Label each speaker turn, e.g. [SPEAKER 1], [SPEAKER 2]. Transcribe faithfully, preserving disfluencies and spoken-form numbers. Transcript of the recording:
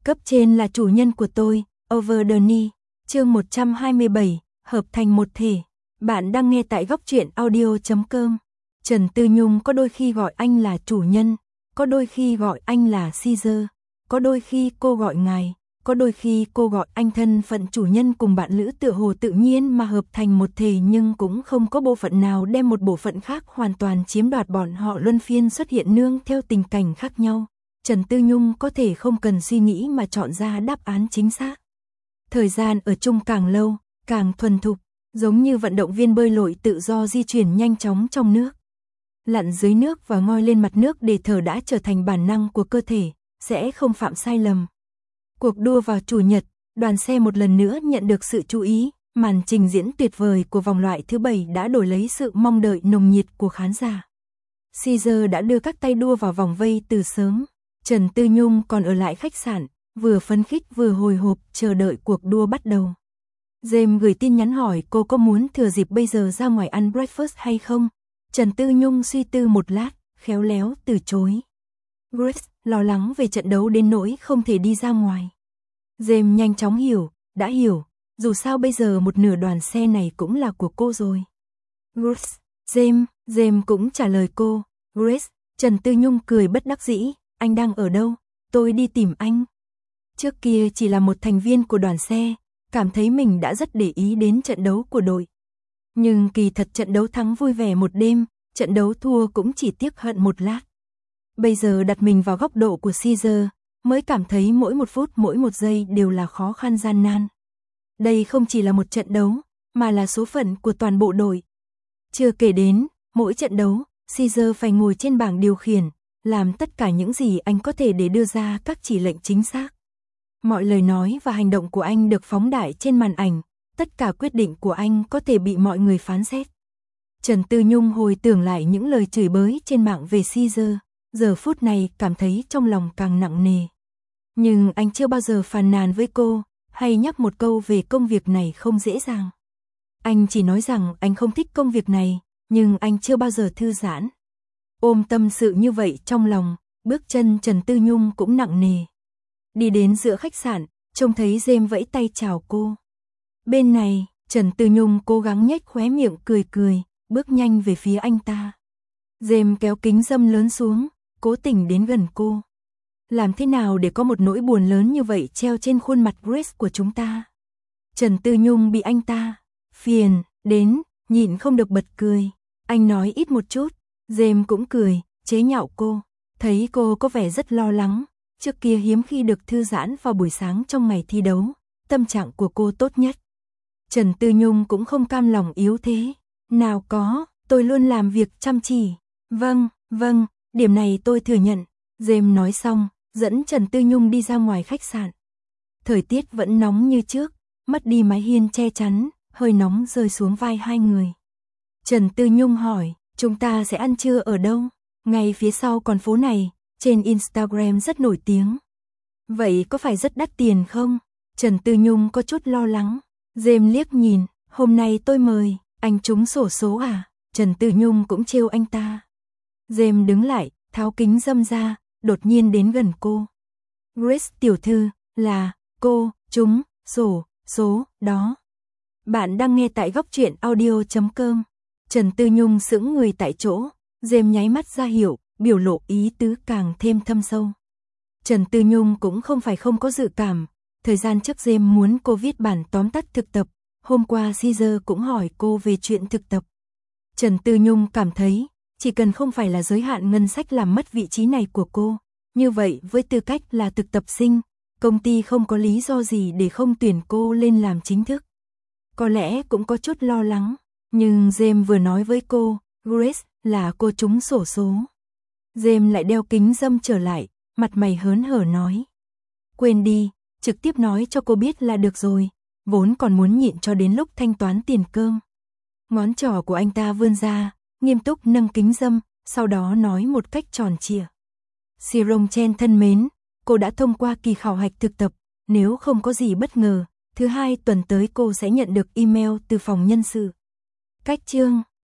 [SPEAKER 1] Cấp trên là chủ nhân của tôi, Over the Knee, chương một trăm hai mươi bảy, hợp thành một thể. Bạn đang nghe tại góc truyện audio chấm com. Trần Tư Nhung có đôi khi gọi anh là chủ nhân, có đôi khi gọi anh là Caesar, có đôi khi cô gọi ngài, có đôi khi cô gọi anh. Thân phận chủ nhân cùng bạn lữ tựa hồ tự nhiên mà hợp thành một thể, nhưng cũng không có bộ phận nào đem một bộ phận khác hoàn toàn chiếm đoạt. Bọn họ luân phiên xuất hiện nương theo tình cảnh khác nhau. Trần Tư Nhung có thể không cần suy nghĩ mà chọn ra đáp án chính xác. Thời gian ở chung càng lâu, càng thuần thục, giống như vận động viên bơi lội tự do di chuyển nhanh chóng trong nước. Lặn dưới nước và ngoi lên mặt nước để thở đã trở thành bản năng của cơ thể, sẽ không phạm sai lầm. Cuộc đua vào Chủ nhật, đoàn xe một lần nữa nhận được sự chú ý, màn trình diễn tuyệt vời của vòng loại thứ bảy đã đổi lấy sự mong đợi nồng nhiệt của khán giả. Caesar đã đưa các tay đua vào vòng vây từ sớm. Trần Tư Nhung còn ở lại khách sạn, vừa phấn khích vừa hồi hộp chờ đợi cuộc đua bắt đầu. James gửi tin nhắn hỏi cô có muốn thừa dịp bây giờ ra ngoài ăn breakfast hay không. Trần Tư Nhung suy tư một lát, khéo léo từ chối. Grace lo lắng về trận đấu đến nỗi không thể đi ra ngoài. James nhanh chóng hiểu, đã hiểu, dù sao bây giờ một nửa đoàn xe này cũng là của cô rồi. Grace, James, James cũng trả lời cô. Grace, Trần Tư Nhung cười bất đắc dĩ, anh đang ở đâu, tôi đi tìm anh. Trước kia chỉ là một thành viên của đoàn xe, cảm thấy mình đã rất để ý đến trận đấu của đội. Nhưng kỳ thật trận đấu thắng vui vẻ một đêm, trận đấu thua cũng chỉ tiếc hận một lát. Bây giờ đặt mình vào góc độ của Caesar, mới cảm thấy mỗi một phút mỗi một giây đều là khó khăn gian nan. Đây không chỉ là một trận đấu, mà là số phận của toàn bộ đội. Chưa kể đến, mỗi trận đấu, Caesar phải ngồi trên bảng điều khiển, làm tất cả những gì anh có thể để đưa ra các chỉ lệnh chính xác. Mọi lời nói và hành động của anh được phóng đại trên màn ảnh, tất cả quyết định của anh có thể bị mọi người phán xét. Trần Tư Nhung hồi tưởng lại những lời chửi bới trên mạng về Caesar, giờ phút này cảm thấy trong lòng càng nặng nề. Nhưng anh chưa bao giờ phàn nàn với cô, hay nhắc một câu về công việc này không dễ dàng. Anh chỉ nói rằng anh không thích công việc này, nhưng anh chưa bao giờ thư giãn. Ôm tâm sự như vậy trong lòng, bước chân Trần Tư Nhung cũng nặng nề. Đi đến giữa khách sạn, trông thấy James vẫy tay chào cô. Bên này, Trần Tư Nhung cố gắng nhếch khóe miệng cười cười, bước nhanh về phía anh ta. James kéo kính râm lớn xuống, cố tình đến gần cô. Làm thế nào để có một nỗi buồn lớn như vậy treo trên khuôn mặt Grace của chúng ta? Trần Tư Nhung bị anh ta phiền đến, nhịn không được bật cười. Anh nói ít một chút. James cũng cười, chế nhạo cô. Thấy cô có vẻ rất lo lắng, trước kia hiếm khi được thư giãn vào buổi sáng trong ngày thi đấu, tâm trạng của cô tốt nhất. Trần Tư Nhung cũng không cam lòng yếu thế. Nào có, tôi luôn làm việc chăm chỉ. Vâng, vâng, điểm này tôi thừa nhận. James nói xong, dẫn Trần Tư Nhung đi ra ngoài khách sạn. Thời tiết vẫn nóng như trước, mất đi mái hiên che chắn, hơi nóng rơi xuống vai hai người. Trần Tư Nhung hỏi, chúng ta sẽ ăn trưa ở đâu? Ngay phía sau con phố này, trên Instagram rất nổi tiếng. Vậy có phải rất đắt tiền không? Trần Tư Nhung có chút lo lắng. James liếc nhìn, hôm nay tôi mời, anh trúng xổ số à? Trần Tư Nhung cũng trêu anh ta. James đứng lại, tháo kính râm ra, đột nhiên đến gần cô. Grace tiểu thư, là, cô, trúng, sổ, số, đó. Bạn đang nghe tại góc truyện audio chấm com. Trần Tư Nhung sững người tại chỗ, James nháy mắt ra hiệu, biểu lộ ý tứ càng thêm thâm sâu. Trần Tư Nhung cũng không phải không có dự cảm, thời gian trước James muốn cô viết bản tóm tắt thực tập, hôm qua Caesar cũng hỏi cô về chuyện thực tập. Trần Tư Nhung cảm thấy, chỉ cần không phải là giới hạn ngân sách làm mất vị trí này của cô, như vậy với tư cách là thực tập sinh, công ty không có lý do gì để không tuyển cô lên làm chính thức. Có lẽ cũng có chút lo lắng, nhưng James vừa nói với cô, Grace, là cô trúng xổ số. James lại đeo kính râm trở lại, mặt mày hớn hở nói. Quên đi, trực tiếp nói cho cô biết là được rồi, vốn còn muốn nhịn cho đến lúc thanh toán tiền cơm. Ngón trỏ của anh ta vươn ra, nghiêm túc nâng kính râm, sau đó nói một cách tròn trịa. Sirong Chen thân mến, cô đã thông qua kỳ khảo hạch thực tập, nếu không có gì bất ngờ, thứ hai tuần tới cô sẽ nhận được email từ phòng nhân sự. Cách chương